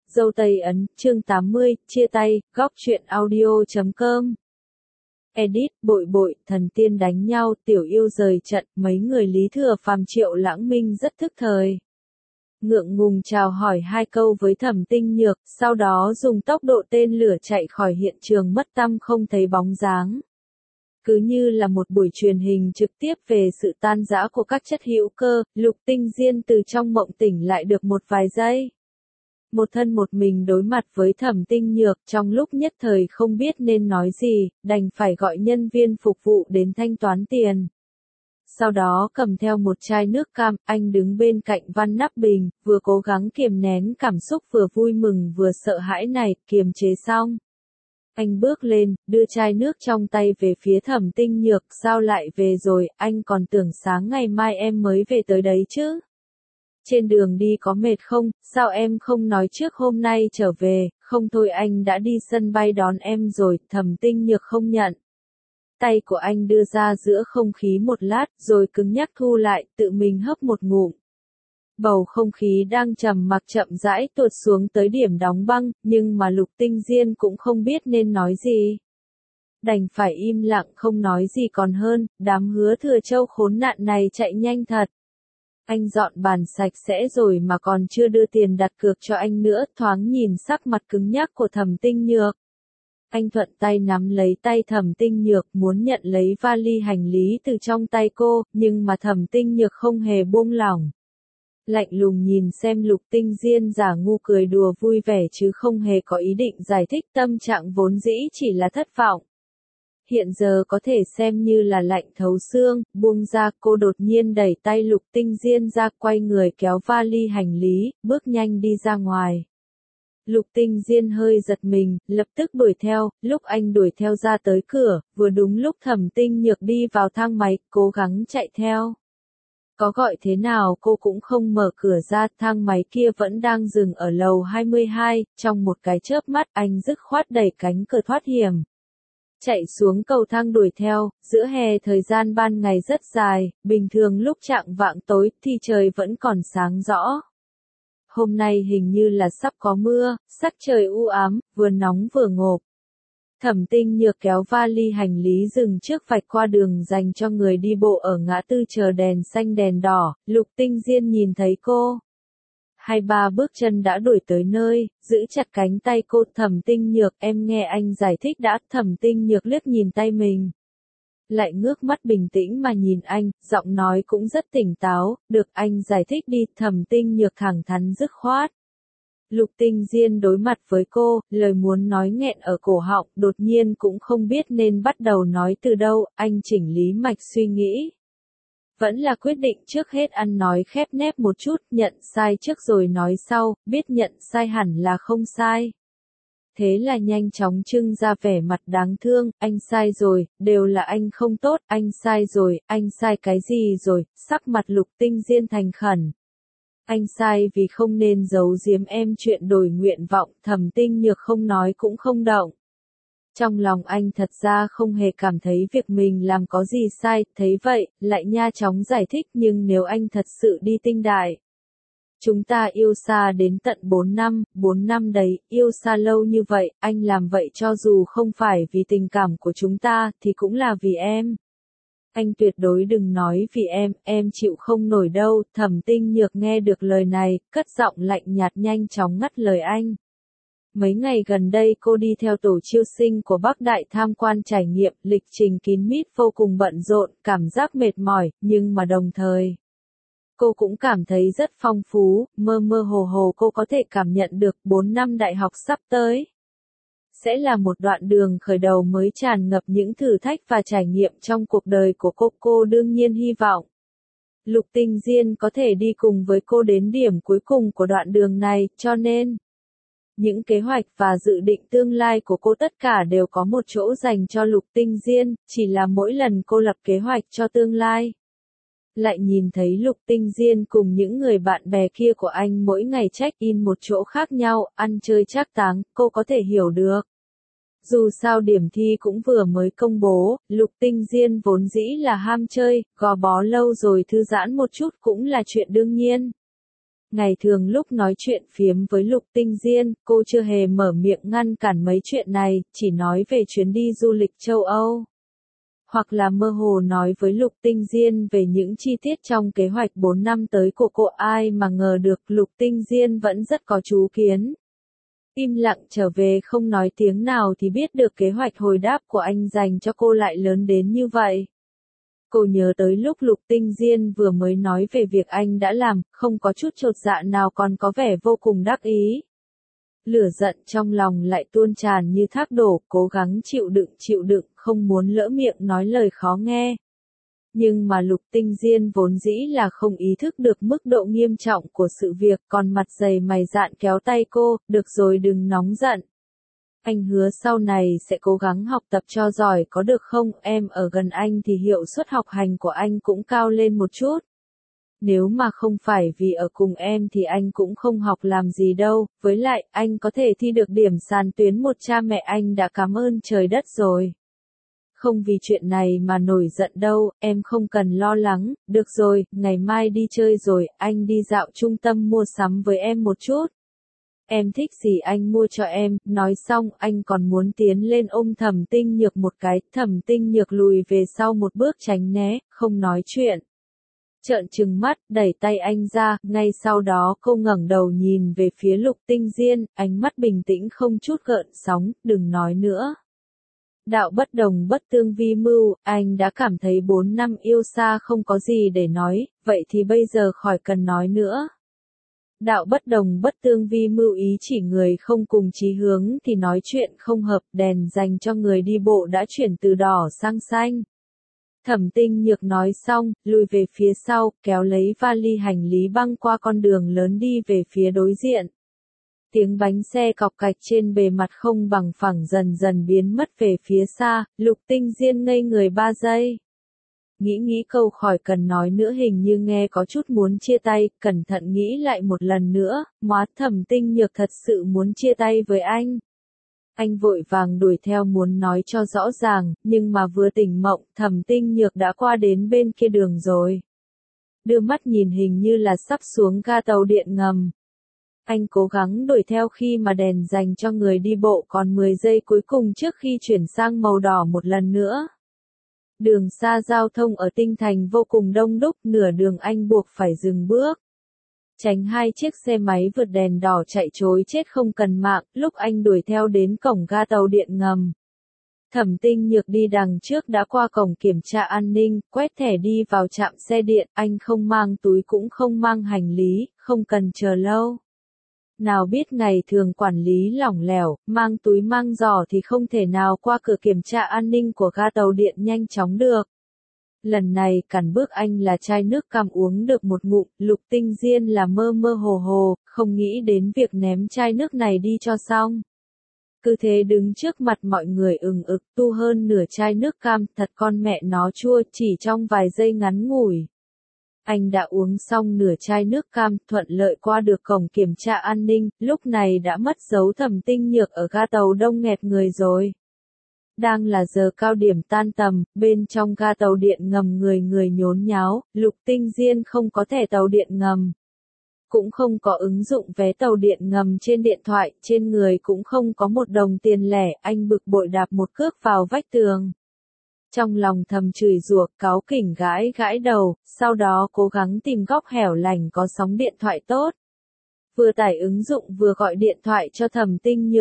Dâu Tây Ấn, chương 80, chia tay, góc truyện audio.com. Edit, bội, thần tiên đánh nhau, tiểu yêu rời trận, mấy người Lý Thừa Phàm Triệu Lãng Minh rất thức thời. Ngượng ngùng chào hỏi hai câu với Thẩm Tinh Nhược, sau đó dùng tốc độ tên lửa chạy khỏi hiện trường mất tăm không thấy bóng dáng. Cứ như là một buổi truyền hình trực tiếp về sự tan rã của các chất hữu cơ, Lục Tinh Diên từ trong mộng tỉnh lại được một vài giây. Một thân một mình đối mặt với Thẩm Tinh Nhược, trong lúc nhất thời không biết nên nói gì, đành phải gọi nhân viên phục vụ đến thanh toán tiền. Sau đó cầm theo một chai nước cam, anh đứng bên cạnh Văn Nắp Bình, vừa cố gắng kiềm nén cảm xúc vừa vui mừng vừa sợ hãi này, kiềm chế xong. Anh bước lên, đưa chai nước trong tay về phía Thẩm Tinh Nhược, sao lại về rồi, anh còn tưởng sáng ngày mai em mới về tới đấy chứ. Trên đường đi có mệt không, sao em không nói trước hôm nay trở về, không thôi anh đã đi sân bay đón em rồi, Thẩm Tinh Nhược không nhận. Tay của anh đưa ra giữa không khí một lát, rồi cứng nhắc thu lại, tự mình hấp một ngụm. Bầu không khí đang trầm mặc chậm rãi tuột xuống tới điểm đóng băng, nhưng mà Lục Tinh Diên cũng không biết nên nói gì. Đành phải im lặng không nói gì còn hơn, đám Hứa Thừa Châu khốn nạn này chạy nhanh thật. Anh dọn bàn sạch sẽ rồi mà còn chưa đưa tiền đặt cược cho anh nữa, thoáng nhìn sắc mặt cứng nhắc của Thẩm Tinh Nhược. Anh thuận tay nắm lấy tay Thẩm Tinh Nhược muốn nhận lấy vali hành lý từ trong tay cô, nhưng mà Thẩm Tinh Nhược không hề buông lỏng. Lạnh lùng nhìn xem Lục Tinh Diên giả ngu cười đùa vui vẻ chứ không hề có ý định giải thích, tâm trạng vốn dĩ chỉ là thất vọng. Hiện giờ có thể xem như là lạnh thấu xương, buông ra, cô đột nhiên đẩy tay Lục Tinh Diên ra, quay người kéo vali hành lý, bước nhanh đi ra ngoài. Lục Tinh Diên hơi giật mình, lập tức đuổi theo, lúc anh đuổi theo ra tới cửa, vừa đúng lúc Thẩm Tinh Nhược đi vào thang máy, cố gắng chạy theo. Có gọi thế nào cô cũng không mở cửa ra, thang máy kia vẫn đang dừng ở lầu 22, trong một cái chớp mắt anh dứt khoát đẩy cánh cửa thoát hiểm. Chạy xuống cầu thang đuổi theo, giữa hè thời gian ban ngày rất dài, bình thường lúc chạng vạng tối thì trời vẫn còn sáng rõ. Hôm nay hình như là sắp có mưa, sắc trời u ám, vừa nóng vừa ngộp. Thẩm Tinh Nhược kéo vali hành lý dừng trước vạch qua đường dành cho người đi bộ ở ngã tư chờ đèn xanh đèn đỏ, Lục Tinh Diên nhìn thấy cô. 2-3 bước chân đã đuổi tới nơi, giữ chặt cánh tay cô. Thẩm Tinh Nhược, em nghe anh giải thích đã. Thẩm Tinh Nhược liếc nhìn tay mình. Lại ngước mắt bình tĩnh mà nhìn anh, giọng nói cũng rất tỉnh táo, được anh giải thích đi. Thẩm Tinh Nhược thẳng thắn dứt khoát. Lục Tinh Diên đối mặt với cô, lời muốn nói nghẹn ở cổ họng, đột nhiên cũng không biết nên bắt đầu nói từ đâu, anh chỉnh lý mạch suy nghĩ. Vẫn là quyết định trước hết ăn nói khép nép một chút, nhận sai trước rồi nói sau, biết nhận sai hẳn là không sai. Thế là nhanh chóng trưng ra vẻ mặt đáng thương, anh sai rồi, đều là anh không tốt, anh sai rồi, anh sai cái gì rồi, sắc mặt Lục Tinh Diên thành khẩn. Anh sai vì không nên giấu giếm em chuyện đổi nguyện vọng. Thẩm Tinh Nhược không nói cũng không động. Trong lòng anh thật ra không hề cảm thấy việc mình làm có gì sai, thấy vậy, lại nha chóng giải thích, nhưng nếu anh thật sự đi tinh đại. Chúng ta yêu xa đến tận 4 năm đấy, yêu xa lâu như vậy, anh làm vậy cho dù không phải vì tình cảm của chúng ta, thì cũng là vì em. Anh tuyệt đối đừng nói vì em chịu không nổi đâu. Thẩm Tinh Nhược nghe được lời này, cất giọng lạnh nhạt nhanh chóng ngắt lời anh. Mấy ngày gần đây cô đi theo tổ chiêu sinh của Bắc Đại tham quan trải nghiệm, lịch trình kín mít vô cùng bận rộn, cảm giác mệt mỏi, nhưng mà đồng thời, cô cũng cảm thấy rất phong phú, mơ mơ hồ hồ cô có thể cảm nhận được 4 năm đại học sắp tới. Sẽ là một đoạn đường khởi đầu mới tràn ngập những thử thách và trải nghiệm trong cuộc đời của cô đương nhiên hy vọng. Lục Tinh Diên có thể đi cùng với cô đến điểm cuối cùng của đoạn đường này, cho nên những kế hoạch và dự định tương lai của cô tất cả đều có một chỗ dành cho Lục Tinh Diên, chỉ là mỗi lần cô lập kế hoạch cho tương lai. Lại nhìn thấy Lục Tinh Diên cùng những người bạn bè kia của anh mỗi ngày check-in một chỗ khác nhau, ăn chơi trác táng, cô có thể hiểu được. Dù sao điểm thi cũng vừa mới công bố, Lục Tinh Diên vốn dĩ là ham chơi, gò bó lâu rồi thư giãn một chút cũng là chuyện đương nhiên. Ngày thường lúc nói chuyện phiếm với Lục Tinh Diên, cô chưa hề mở miệng ngăn cản mấy chuyện này, chỉ nói về chuyến đi du lịch châu Âu. Hoặc là mơ hồ nói với Lục Tinh Diên về những chi tiết trong kế hoạch 4 năm tới của cô, ai mà ngờ được Lục Tinh Diên vẫn rất có chú kiến. Im lặng trở về không nói tiếng nào thì biết được kế hoạch hồi đáp của anh dành cho cô lại lớn đến như vậy. Cô nhớ tới lúc Lục Tinh Diên vừa mới nói về việc anh đã làm, không có chút chột dạ nào, còn có vẻ vô cùng đắc ý. Lửa giận trong lòng lại tuôn tràn như thác đổ, cố gắng chịu đựng, không muốn lỡ miệng nói lời khó nghe. Nhưng mà Lục Tinh Diên vốn dĩ là không ý thức được mức độ nghiêm trọng của sự việc, còn mặt dày mày dạn kéo tay cô, được rồi đừng nóng giận. Anh hứa sau này sẽ cố gắng học tập cho giỏi có được không, em ở gần anh thì hiệu suất học hành của anh cũng cao lên một chút. Nếu mà không phải vì ở cùng em thì anh cũng không học làm gì đâu, với lại anh có thể thi được điểm sàn tuyến một, cha mẹ anh đã cảm ơn trời đất rồi. Không vì chuyện này mà nổi giận đâu, em không cần lo lắng, được rồi, ngày mai đi chơi rồi, anh đi dạo trung tâm mua sắm với em một chút. Em thích gì anh mua cho em, nói xong anh còn muốn tiến lên ôm Thẩm Tinh Nhược một cái, Thẩm Tinh Nhược lùi về sau một bước tránh né, không nói chuyện. Trợn trừng mắt, đẩy tay anh ra, ngay sau đó cô ngẩng đầu nhìn về phía Lục Tinh Diên, ánh mắt bình tĩnh không chút gợn sóng, đừng nói nữa. Đạo bất đồng bất tương vi mưu, anh đã cảm thấy 4 năm yêu xa không có gì để nói, vậy thì bây giờ khỏi cần nói nữa. Đạo bất đồng bất tương vi mưu ý chỉ người không cùng chí hướng thì nói chuyện không hợp, đèn dành cho người đi bộ đã chuyển từ đỏ sang xanh. Thẩm Tinh Nhược nói xong, lùi về phía sau, kéo lấy vali hành lý băng qua con đường lớn đi về phía đối diện. Tiếng bánh xe cọc cạch trên bề mặt không bằng phẳng dần dần biến mất về phía xa, Lục Tinh Diên ngây người 3 giây. Nghĩ câu khỏi cần nói nữa, hình như nghe có chút muốn chia tay, cẩn thận nghĩ lại một lần nữa, hóa Thẩm Tinh Nhược thật sự muốn chia tay với anh. Anh vội vàng đuổi theo muốn nói cho rõ ràng, nhưng mà vừa tỉnh mộng, Thẩm Tinh Nhược đã qua đến bên kia đường rồi. Đưa mắt nhìn hình như là sắp xuống ga tàu điện ngầm. Anh cố gắng đuổi theo khi mà đèn dành cho người đi bộ còn 10 giây cuối cùng trước khi chuyển sang màu đỏ một lần nữa. Đường xa giao thông ở Tinh Thành vô cùng đông đúc, nửa đường anh buộc phải dừng bước. Tránh hai chiếc xe máy vượt đèn đỏ chạy trối chết không cần mạng, lúc anh đuổi theo đến cổng ga tàu điện ngầm. Thẩm Tinh Nhược đi đằng trước đã qua cổng kiểm tra an ninh, quét thẻ đi vào trạm xe điện, anh không mang túi cũng không mang hành lý, không cần chờ lâu. Nào biết ngày thường quản lý lỏng lẻo, mang túi mang giỏ thì không thể nào qua cửa kiểm tra an ninh của ga tàu điện nhanh chóng được. Lần này cản bước anh là chai nước cam uống được một ngụm, Lục Tinh Diên là mơ mơ hồ hồ, không nghĩ đến việc ném chai nước này đi cho xong. Cứ thế đứng trước mặt mọi người ực tu hơn nửa chai nước cam, thật con mẹ nó chua, chỉ trong vài giây ngắn ngủi. Anh đã uống xong nửa chai nước cam, thuận lợi qua được cổng kiểm tra an ninh, lúc này đã mất dấu Thẩm Tinh Nhược ở ga tàu đông nghẹt người rồi. Đang là giờ cao điểm tan tầm, bên trong ga tàu điện ngầm người nhốn nháo, Lục Tinh Diên không có thẻ tàu điện ngầm. Cũng không có ứng dụng vé tàu điện ngầm trên điện thoại, trên người cũng không có một đồng tiền lẻ, anh bực bội đạp một cước vào vách tường. Trong lòng thầm chửi rủa, cáu kỉnh gãi đầu, sau đó cố gắng tìm góc hẻo lánh có sóng điện thoại tốt. Vừa tải ứng dụng vừa gọi điện thoại cho Thẩm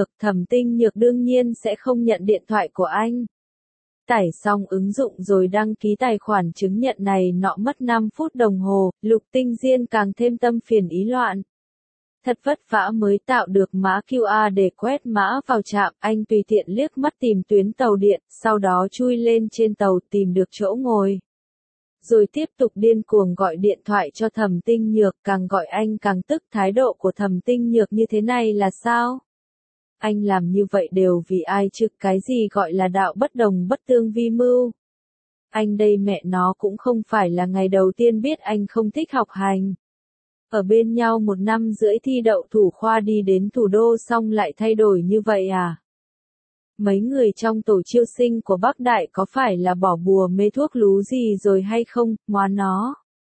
Tinh Nhược đương nhiên sẽ không nhận điện thoại của anh. Tải xong ứng dụng rồi đăng ký tài khoản chứng nhận này nọ mất 5 phút đồng hồ, Lục Tinh Diên càng thêm tâm phiền ý loạn. Thật vất vả mới tạo được mã QR để quét mã vào trạm, anh tùy tiện liếc mắt tìm tuyến tàu điện, sau đó chui lên trên tàu tìm được chỗ ngồi. Rồi tiếp tục điên cuồng gọi điện thoại cho Thẩm Tinh Nhược, càng gọi anh càng tức, thái độ của Thẩm Tinh Nhược như thế này là sao? Anh làm như vậy đều vì ai chứ, cái gì gọi là đạo bất đồng bất tương vi mưu? Anh đây mẹ nó cũng không phải là ngày đầu tiên biết anh không thích học hành. Ở bên nhau 1 năm rưỡi thi đậu thủ khoa đi đến thủ đô xong lại thay đổi như vậy à? Mấy người trong tổ chiêu sinh của Bắc Đại có phải là bỏ bùa mê thuốc lú gì rồi hay không, ngoan nó.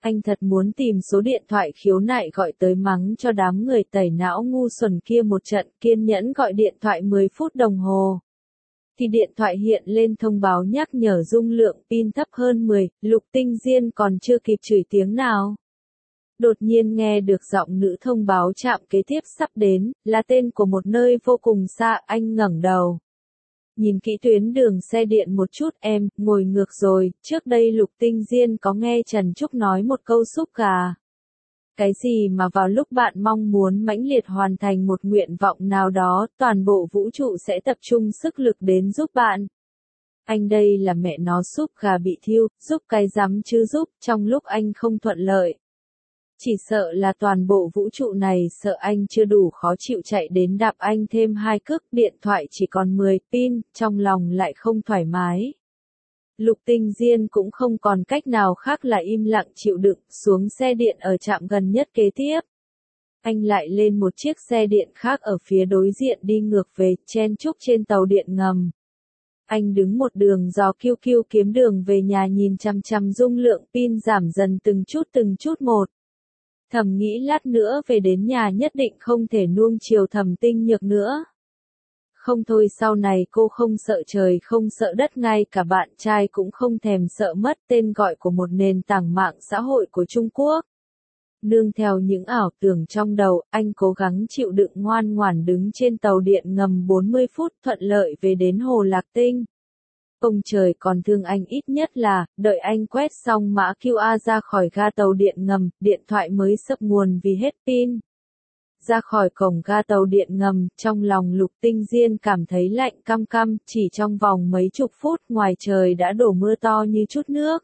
Anh thật muốn tìm số điện thoại khiếu nại gọi tới mắng cho đám người tẩy não ngu xuẩn kia một trận, kiên nhẫn gọi điện thoại 10 phút đồng hồ. Thì điện thoại hiện lên thông báo nhắc nhở dung lượng pin thấp hơn 10, Lục Tinh Diên còn chưa kịp chửi tiếng nào. Đột nhiên nghe được giọng nữ thông báo trạm kế tiếp sắp đến, là tên của một nơi vô cùng xa, anh ngẩng đầu. Nhìn kỹ tuyến đường xe điện một chút em, ngồi ngược rồi, trước đây Lục Tinh Diên có nghe Trần Trúc nói một câu xúc gà. Cái gì mà vào lúc bạn mong muốn mãnh liệt hoàn thành một nguyện vọng nào đó, toàn bộ vũ trụ sẽ tập trung sức lực đến giúp bạn. Anh đây là mẹ nó súp gà bị thiêu, giúp cái rắm chứ giúp, trong lúc anh không thuận lợi. Chỉ sợ là toàn bộ vũ trụ này sợ anh chưa đủ khó chịu chạy đến đạp anh thêm 2 cước, điện thoại chỉ còn 10 pin, trong lòng lại không thoải mái. Lục Tinh Diên cũng không còn cách nào khác là im lặng chịu đựng, xuống xe điện ở trạm gần nhất kế tiếp. Anh lại lên một chiếc xe điện khác ở phía đối diện đi ngược về, chen chúc trên tàu điện ngầm. Anh đứng một đường dò kiêu kiêu kiếm đường về nhà nhìn chằm chằm dung lượng pin giảm dần từng chút một. Thầm nghĩ lát nữa về đến nhà nhất định không thể nuông chiều Thẩm Tinh Nhược nữa. Không thôi sau này cô không sợ trời không sợ đất, ngay cả bạn trai cũng không thèm sợ mất, tên gọi của một nền tảng mạng xã hội của Trung Quốc. Nương theo những ảo tưởng trong đầu, anh cố gắng chịu đựng ngoan ngoãn đứng trên tàu điện ngầm 40 phút thuận lợi về đến Hồ Lạc Tinh. Ông trời còn thương anh ít nhất là, đợi anh quét xong mã QR ra khỏi ga tàu điện ngầm, điện thoại mới sập nguồn vì hết pin. Ra khỏi cổng ga tàu điện ngầm, trong lòng Lục Tinh Diên cảm thấy lạnh căm căm, chỉ trong vòng mấy chục phút ngoài trời đã đổ mưa to như chút nước.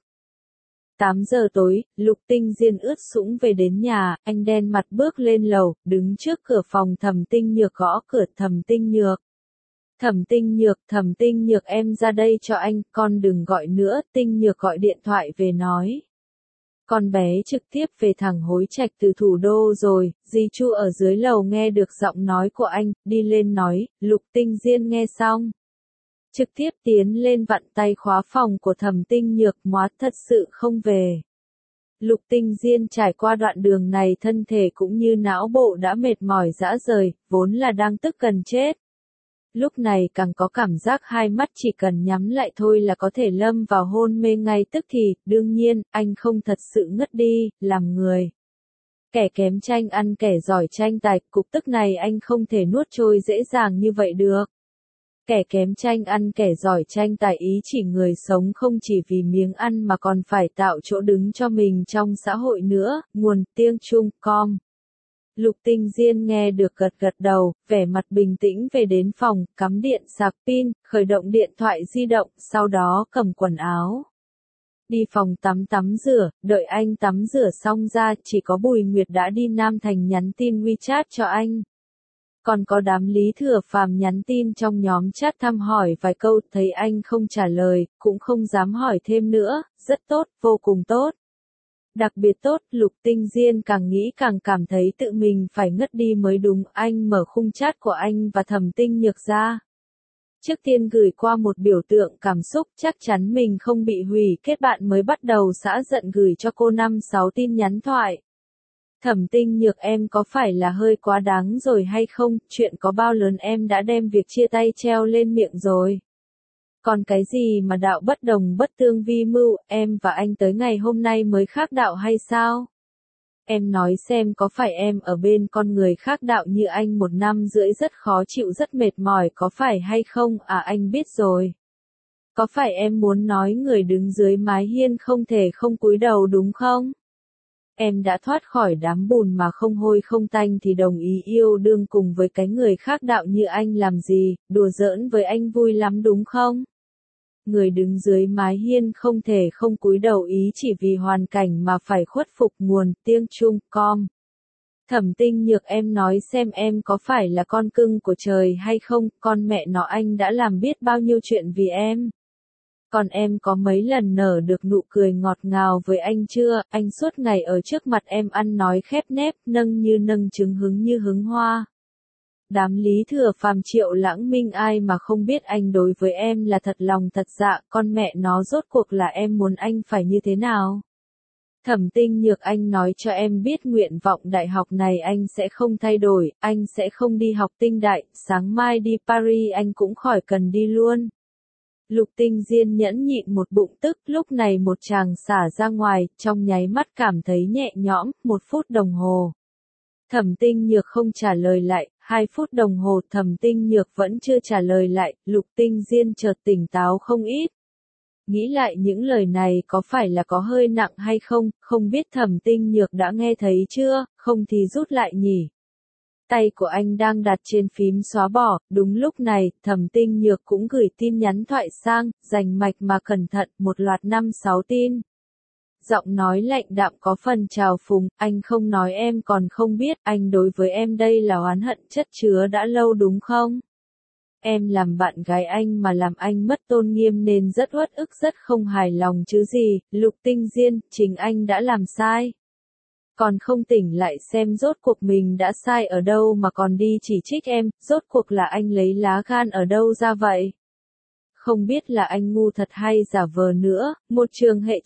8 giờ tối, Lục Tinh Diên ướt sũng về đến nhà, anh đen mặt bước lên lầu, đứng trước cửa phòng Thẩm Tinh Nhược gõ cửa. Thẩm Tinh Nhược. Thẩm Tinh Nhược em ra đây cho anh, con đừng gọi nữa, Tinh Nhược gọi điện thoại về nói. Con bé trực tiếp về thẳng Hối Trạch từ thủ đô rồi, dì Chu ở dưới lầu nghe được giọng nói của anh, đi lên nói, Lục Tinh Diên nghe xong. Trực tiếp tiến lên vặn tay khóa phòng của Thẩm Tinh Nhược, móa thật sự không về. Lục Tinh Diên trải qua đoạn đường này thân thể cũng như não bộ đã mệt mỏi rã rời, vốn là đang tức gần chết. Lúc này càng có cảm giác hai mắt chỉ cần nhắm lại thôi là có thể lâm vào hôn mê ngay tức thì, đương nhiên, anh không thật sự ngất đi, làm người. Kẻ kém tranh ăn kẻ giỏi tranh tài, cục tức này anh không thể nuốt trôi dễ dàng như vậy được. Kẻ kém tranh ăn kẻ giỏi tranh tài ý chỉ người sống không chỉ vì miếng ăn mà còn phải tạo chỗ đứng cho mình trong xã hội nữa, nguồn tiếng Trung, com. Lục Tinh Diên nghe được gật gật đầu, vẻ mặt bình tĩnh về đến phòng, cắm điện sạc pin, khởi động điện thoại di động, sau đó cầm quần áo. Đi phòng tắm rửa, đợi anh tắm rửa xong ra, chỉ có Bùi Nguyệt đã đi Nam Thành nhắn tin WeChat cho anh. Còn có đám Lý Thừa Phàm nhắn tin trong nhóm chat thăm hỏi vài câu, thấy anh không trả lời, cũng không dám hỏi thêm nữa, rất tốt, vô cùng tốt. Đặc biệt tốt, Lục Tinh Diên càng nghĩ càng cảm thấy tự mình phải ngất đi mới đúng, anh mở khung chat của anh và Thẩm Tinh Nhược ra. Trước tiên gửi qua một biểu tượng cảm xúc, chắc chắn mình không bị hủy kết bạn mới bắt đầu xã giận gửi cho cô 5-6 tin nhắn thoại. Thẩm Tinh Nhược em có phải là hơi quá đáng rồi hay không, chuyện có bao lớn em đã đem việc chia tay treo lên miệng rồi. Còn cái gì mà đạo bất đồng bất tương vi mưu, em và anh tới ngày hôm nay mới khác đạo hay sao? Em nói xem có phải em ở bên con người khác đạo như anh 1 năm rưỡi rất khó chịu rất mệt mỏi có phải hay không, à anh biết rồi. Có phải em muốn nói người đứng dưới mái hiên không thể không cúi đầu đúng không? Em đã thoát khỏi đám bùn mà không hôi không tanh thì đồng ý yêu đương cùng với cái người khác đạo như anh làm gì, đùa giỡn với anh vui lắm đúng không? Người đứng dưới mái hiên không thể không cúi đầu ý chỉ vì hoàn cảnh mà phải khuất phục, nguồn tiếng Trung, com. Thẩm Tinh Nhược em nói xem em có phải là con cưng của trời hay không, con mẹ nó anh đã làm biết bao nhiêu chuyện vì em. Còn em có mấy lần nở được nụ cười ngọt ngào với anh chưa, anh suốt ngày ở trước mặt em ăn nói khép nép, nâng như nâng trứng hứng như hứng hoa. Đám Lý Thừa Phàm Triệu Lãng Minh ai mà không biết anh đối với em là thật lòng thật dạ, con mẹ nó rốt cuộc là em muốn anh phải như thế nào. Thẩm Tinh Nhược, anh nói cho em biết nguyện vọng đại học này anh sẽ không thay đổi, anh sẽ không đi học tinh đại, sáng mai đi Paris anh cũng khỏi cần đi luôn. Lục Tinh Diên nhẫn nhịn một bụng tức, lúc này một tràng xả ra ngoài, trong nháy mắt cảm thấy nhẹ nhõm, 1 phút đồng hồ. Thẩm Tinh Nhược không trả lời lại, 2 phút đồng hồ Thẩm Tinh Nhược vẫn chưa trả lời lại, Lục Tinh Diên chợt tỉnh táo không ít. Nghĩ lại những lời này có phải là có hơi nặng hay không, không biết Thẩm Tinh Nhược đã nghe thấy chưa, không thì rút lại nhỉ. Tay của anh đang đặt trên phím xóa bỏ, đúng lúc này, Thẩm Tinh Nhược cũng gửi tin nhắn thoại sang, rành mạch mà cẩn thận, một loạt 5-6 tin. Giọng nói lạnh đạm có phần trào phúng, anh không nói em còn không biết, anh đối với em đây là oán hận chất chứa đã lâu đúng không? Em làm bạn gái anh mà làm anh mất tôn nghiêm nên rất uất ức rất không hài lòng chứ gì, Lục Tinh Diên, chính anh đã làm sai. Còn không tỉnh lại xem rốt cuộc mình đã sai ở đâu mà còn đi chỉ trích em, rốt cuộc là anh lấy lá gan ở đâu ra vậy? Không biết là anh ngu thật hay giả vờ nữa, một trường hệ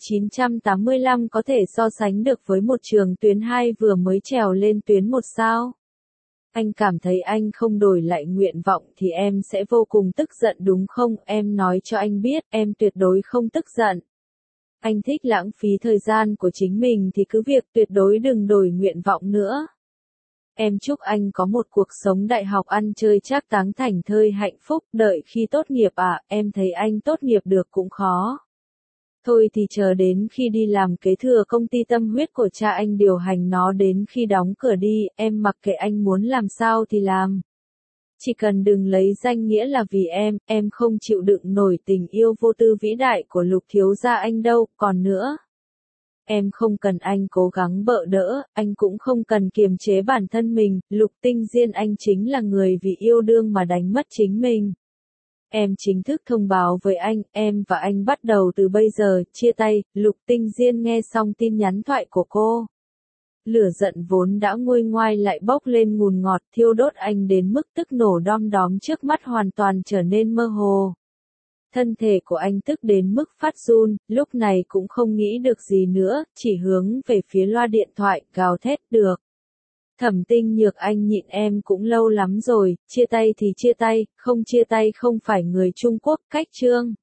985 có thể so sánh được với một trường tuyến 2 vừa mới trèo lên tuyến 1 sao? Anh cảm thấy anh không đổi lại nguyện vọng thì em sẽ vô cùng tức giận đúng không? Em nói cho anh biết, em tuyệt đối không tức giận. Anh thích lãng phí thời gian của chính mình thì cứ việc tuyệt đối đừng đổi nguyện vọng nữa. Em chúc anh có một cuộc sống đại học ăn chơi trác táng thảnh thơi hạnh phúc, đợi khi tốt nghiệp em thấy anh tốt nghiệp được cũng khó. Thôi thì chờ đến khi đi làm kế thừa công ty tâm huyết của cha anh điều hành nó đến khi đóng cửa đi, em mặc kệ anh muốn làm sao thì làm. Chỉ cần đừng lấy danh nghĩa là vì em không chịu đựng nổi tình yêu vô tư vĩ đại của Lục thiếu gia anh đâu, còn nữa. Em không cần anh cố gắng bợ đỡ, anh cũng không cần kiềm chế bản thân mình, Lục Tinh Diên anh chính là người vì yêu đương mà đánh mất chính mình. Em chính thức thông báo với anh, em và anh bắt đầu từ bây giờ, chia tay, Lục Tinh Diên nghe xong tin nhắn thoại của cô. Lửa giận vốn đã nguôi ngoai lại bốc lên ngùn ngọt thiêu đốt anh đến mức tức nổ đom đóm trước mắt hoàn toàn trở nên mơ hồ. Thân thể của anh tức đến mức phát run, lúc này cũng không nghĩ được gì nữa, chỉ hướng về phía loa điện thoại, gào thét được. Thẩm Tinh Nhược anh nhịn em cũng lâu lắm rồi, chia tay thì chia tay, không chia tay không phải người Trung Quốc, cách chương.